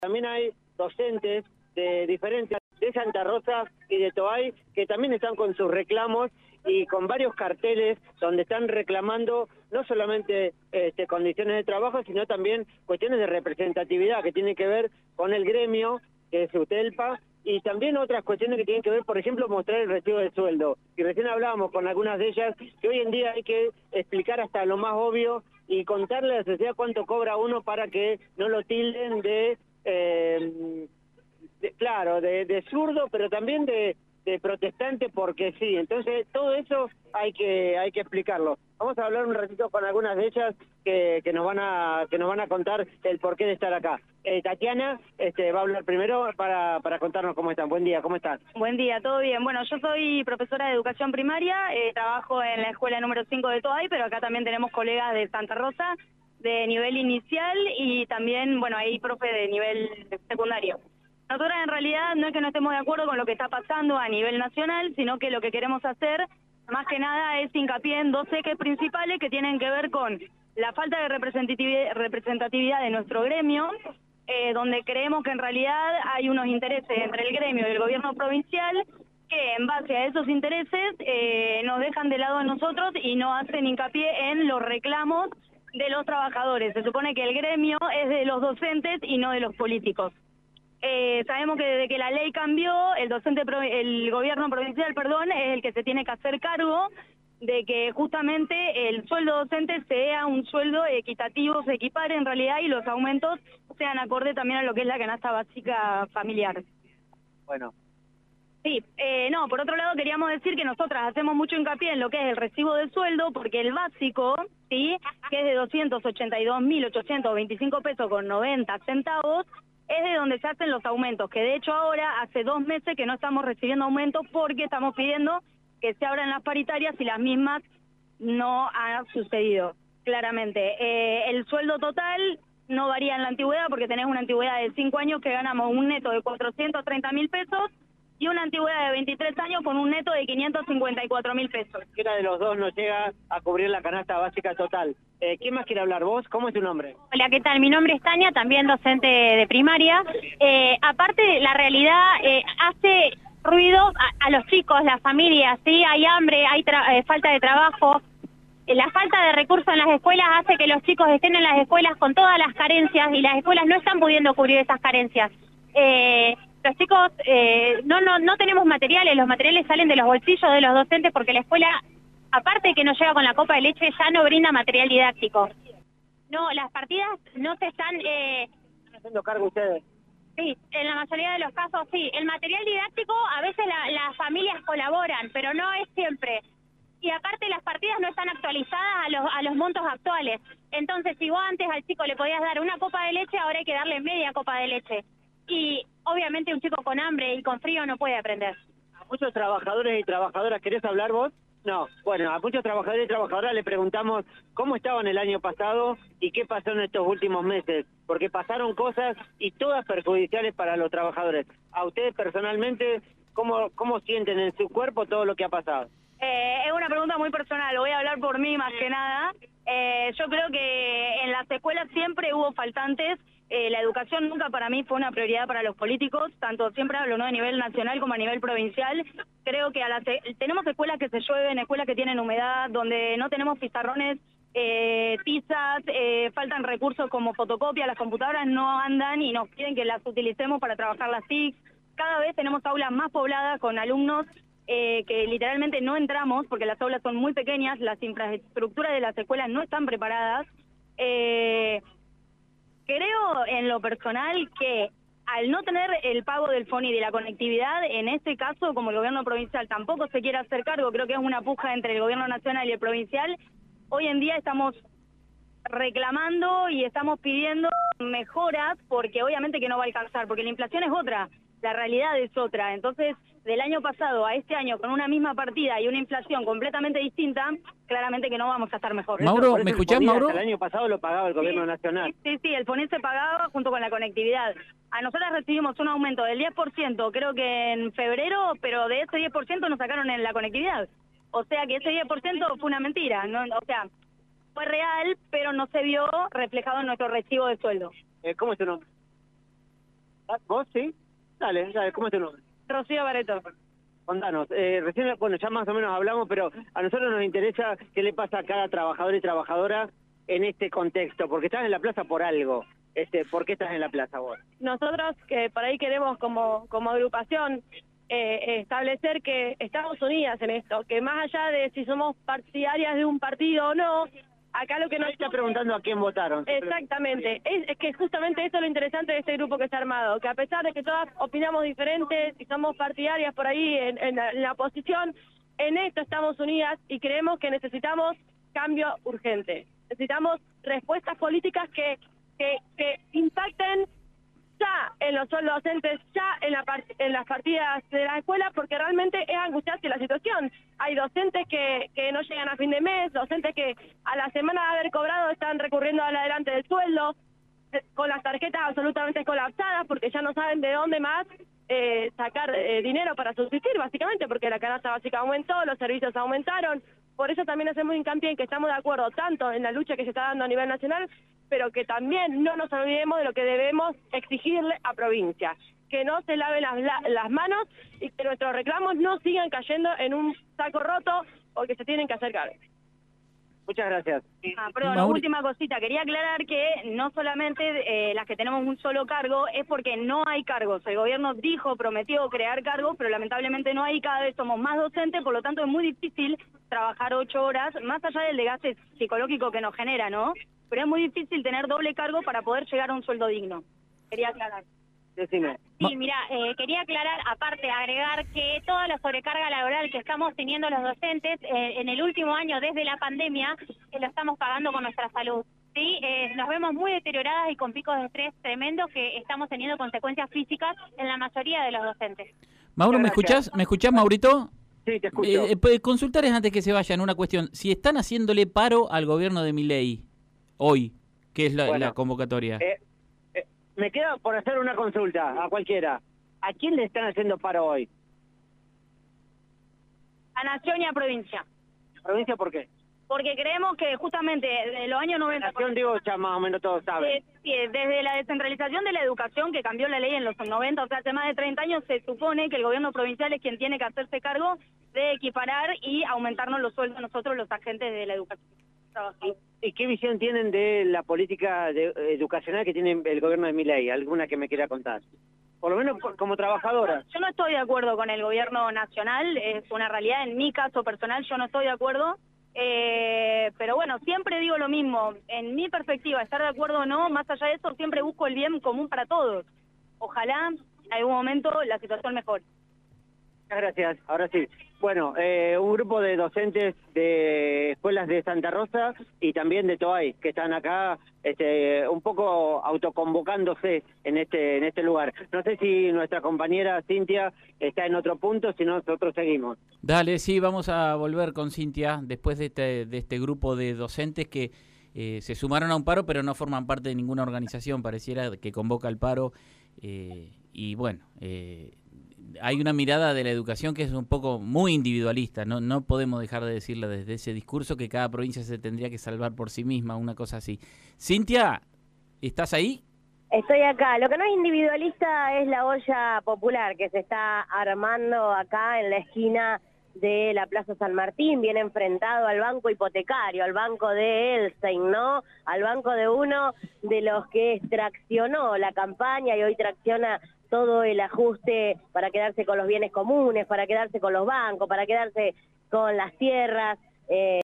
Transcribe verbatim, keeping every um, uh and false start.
También hay docentes de diferentes de Santa Rosa y de Toay que también están con sus reclamos y con varios carteles donde están reclamando no solamente este, condiciones de trabajo, sino también cuestiones de representatividad que tienen que ver con el gremio, que es UTELPA, y también otras cuestiones que tienen que ver, por ejemplo, mostrar el recibo de sueldo. Y recién hablábamos con algunas de ellas que hoy en día hay que explicar hasta lo más obvio y contarle a la sociedad cuánto cobra uno para que no lo tilden de... Eh, de, claro, de, de zurdo, pero también de, de protestante porque sí. Entonces, todo eso hay que hay que explicarlo. Vamos a hablar un ratito con algunas de ellas que, que nos van a que nos van a contar el porqué de estar acá. Eh, Tatiana este, va a hablar primero para, para contarnos cómo están. Buen día, ¿cómo están? Buen día, todo bien. Bueno, yo soy profesora de educación primaria, eh, trabajo en la escuela número cinco de Toay, pero acá también tenemos colegas de Santa Rosa, de nivel inicial y también, bueno, hay profe de nivel secundario. Nosotros en realidad no es que no estemos de acuerdo con lo que está pasando a nivel nacional, sino que lo que queremos hacer, más que nada, es hincapié en dos ejes principales que tienen que ver con la falta de representatividad, representatividad de nuestro gremio, eh, donde creemos que en realidad hay unos intereses entre el gremio y el gobierno provincial que en base a esos intereses eh, nos dejan de lado a nosotros y no hacen hincapié en los reclamos de los trabajadores. Se supone que el gremio es de los docentes y no de los políticos. Eh, sabemos que desde que la ley cambió, el docente, el gobierno provincial, perdón, es el que se tiene que hacer cargo de que justamente el sueldo docente sea un sueldo equitativo, se equipare en realidad y los aumentos sean acorde también a lo que es la canasta básica familiar. Bueno. Sí, eh, no, por otro lado queríamos decir que nosotras hacemos mucho hincapié en lo que es el recibo de sueldo, porque el básico, sí, que es de doscientos ochenta y dos mil ochocientos veinticinco pesos con noventa centavos, es de donde se hacen los aumentos, que de hecho ahora hace dos meses que no estamos recibiendo aumentos porque estamos pidiendo que se abran las paritarias y las mismas no han sucedido, claramente. Eh, el sueldo total no varía en la antigüedad porque tenés una antigüedad de cinco años que ganamos un neto de cuatrocientos treinta mil pesos y una antigüedad de veintitrés años con un neto de quinientos cincuenta y cuatro mil pesos. Cualquiera de los dos no llega a cubrir la canasta básica total. Eh, ¿Quién más quiere hablar? ¿Vos? ¿Cómo es tu nombre? Hola, ¿qué tal? Mi nombre es Tania, también docente de primaria. Eh, aparte, la realidad eh, hace ruido a, a los chicos, las familias, ¿sí? Hay hambre, hay eh, falta de trabajo. Eh, la falta de recursos en las escuelas hace que los chicos estén en las escuelas con todas las carencias y las escuelas no están pudiendo cubrir esas carencias. Eh, los chicos, eh, no, no, no tenemos materiales, los materiales salen de los bolsillos de los docentes porque la escuela, aparte de que no llega con la copa de leche, ya no brinda material didáctico. No, las partidas no se están... Eh, ¿Están haciendo cargo ustedes? Sí, en la mayoría de los casos sí. El material didáctico a veces la, las familias colaboran, pero no es siempre. Y aparte las partidas no están actualizadas a los, a los montos actuales. Entonces, si vos antes al chico le podías dar una copa de leche, ahora hay que darle media copa de leche. Y obviamente un chico con hambre y con frío no puede aprender. A muchos trabajadores y trabajadoras, ¿querés hablar vos? No, bueno, a muchos trabajadores y trabajadoras le preguntamos cómo estaban el año pasado y qué pasó en estos últimos meses, porque pasaron cosas y todas perjudiciales para los trabajadores. A ustedes personalmente, ¿cómo, cómo sienten en su cuerpo todo lo que ha pasado? Eh, es una pregunta muy personal, voy a hablar por mí más que nada. Eh, yo creo que en las escuelas siempre hubo faltantes. Eh, la educación nunca para mí fue una prioridad para los políticos, tanto siempre hablo no a nivel nacional como a nivel provincial. Creo que a las, tenemos escuelas que se llueven, escuelas que tienen humedad, donde no tenemos pizarrones, eh, tizas, eh, faltan recursos como fotocopia, las computadoras no andan y nos piden que las utilicemos para trabajar las T I C. Cada vez tenemos aulas más pobladas con alumnos eh, que literalmente no entramos porque las aulas son muy pequeñas, las infraestructuras de las escuelas no están preparadas. Eh, Creo en lo personal que al no tener el pago del FONI y de la conectividad, en este caso, como el gobierno provincial tampoco se quiere hacer cargo, creo que es una puja entre el gobierno nacional y el provincial, hoy en día estamos reclamando y estamos pidiendo mejoras porque obviamente que no va a alcanzar, porque la inflación es otra, la realidad es otra. Entonces, del año pasado a este año, con una misma partida y una inflación completamente distinta, claramente que no vamos a estar mejor. Mauro, ¿me escuchás, Mauro? El año pasado lo pagaba el gobierno sí, nacional. Sí, sí, el FONET se pagaba junto con la conectividad. A nosotras recibimos un aumento del diez por ciento, creo que en febrero, pero de ese diez por ciento nos sacaron en la conectividad. O sea que ese diez por ciento fue una mentira, ¿no? O sea, fue real, pero no se vio reflejado en nuestro recibo de sueldo. Eh, ¿Cómo es tu nombre? Ah, ¿Vos sí? Dale, dale, ¿cómo es tu nombre? Rocío Bareto. Contanos, eh, recién, bueno, ya más o menos hablamos, pero a nosotros nos interesa qué le pasa a cada trabajador y trabajadora en este contexto, porque estás en la plaza por algo. Este, ¿por qué estás en la plaza vos? Nosotros que por ahí queremos como, como agrupación eh, establecer que estamos unidas en esto, que más allá de si somos partidarias de un partido o no, acá lo que nos está preguntando a quién votaron. Exactamente, es, es que justamente eso es lo interesante de este grupo que está armado, que a pesar de que todas opinamos diferentes y somos partidarias por ahí en, en, la, en la oposición, en esto estamos unidas y creemos que necesitamos cambio urgente, necesitamos respuestas políticas que, que, que impacten ya en los sueldos docentes, ya en, la part en las partidas de la escuela, porque realmente es angustiante la situación. Hay docentes que, que no llegan a fin de mes, docentes que a la semana de haber cobrado están recurriendo al adelante del sueldo, eh, con las tarjetas absolutamente colapsadas, porque ya no saben de dónde más eh, sacar eh, dinero para subsistir, básicamente, porque la canasta básica aumentó, los servicios aumentaron. Por eso también hacemos hincapié en que estamos de acuerdo tanto en la lucha que se está dando a nivel nacional, pero que también no nos olvidemos de lo que debemos exigirle a provincia, que no se laven las, las manos y que nuestros reclamos no sigan cayendo en un saco roto porque se tienen que hacer cargo. Muchas gracias. Ah, perdón, la última cosita, quería aclarar que no solamente eh, las que tenemos un solo cargo es porque no hay cargos. El gobierno dijo, prometió crear cargos, pero lamentablemente no hay, cada vez somos más docentes, por lo tanto es muy difícil trabajar ocho horas, más allá del desgaste psicológico que nos genera, ¿no? Pero es muy difícil tener doble cargo para poder llegar a un sueldo digno. Quería aclarar. Decime. Sí, mira, eh, quería aclarar, aparte, agregar que toda la sobrecarga laboral que estamos teniendo los docentes eh, en el último año desde la pandemia, eh, lo estamos pagando con nuestra salud. Sí, eh, nos vemos muy deterioradas y con picos de estrés tremendos que estamos teniendo consecuencias físicas en la mayoría de los docentes. Mauro, ¿me escuchás? ¿Me escuchás, Maurito? Sí, te escucho. Eh, eh, consultarles antes que se vayan una cuestión. Si están haciéndole paro al gobierno de Milei hoy, ¿qué es la, bueno, la convocatoria? Eh, eh, me queda por hacer una consulta a cualquiera. ¿A quién le están haciendo paro hoy? A Nación y a provincia. ¿Provincia por qué? Porque creemos que justamente de los años noventa... Nación, digo, ya más o menos todos saben. Eh, sí, desde la descentralización de la educación que cambió la ley en los noventa, o sea, hace más de treinta años, se supone que el gobierno provincial es quien tiene que hacerse cargo de equiparar y aumentarnos los sueldos a nosotros, los agentes de la educación. ¿Y, ¿Y qué visión tienen de la política de, educacional que tiene el gobierno de Milei? ¿Alguna que me quiera contar? Por lo menos como trabajadora. Yo no estoy de acuerdo con el gobierno nacional, es una realidad, en mi caso personal yo no estoy de acuerdo. Eh, pero bueno, siempre digo lo mismo, en mi perspectiva, estar de acuerdo o no, más allá de eso, siempre busco el bien común para todos. Ojalá en algún momento la situación mejore. Muchas gracias, ahora sí. Bueno, eh, un grupo de docentes de escuelas de Santa Rosa y también de Toay, que están acá este, un poco autoconvocándose en este, en este lugar. No sé si nuestra compañera Cintia está en otro punto, si no nosotros seguimos. Dale, sí, vamos a volver con Cintia después de este, de este grupo de docentes que eh, se sumaron a un paro, pero no forman parte de ninguna organización, pareciera que convoca el paro. Eh, y bueno, eh, hay una mirada de la educación que es un poco muy individualista, no no podemos dejar de decirla desde ese discurso que cada provincia se tendría que salvar por sí misma, una cosa así. Cintia, ¿estás ahí? Estoy acá. Lo que no es individualista es la olla popular que se está armando acá en la esquina de la Plaza San Martín, bien enfrentado al banco hipotecario, al banco de Elstein, ¿no? Al banco de uno de los que traccionó la campaña y hoy tracciona todo el ajuste para quedarse con los bienes comunes, para quedarse con los bancos, para quedarse con las tierras. Eh,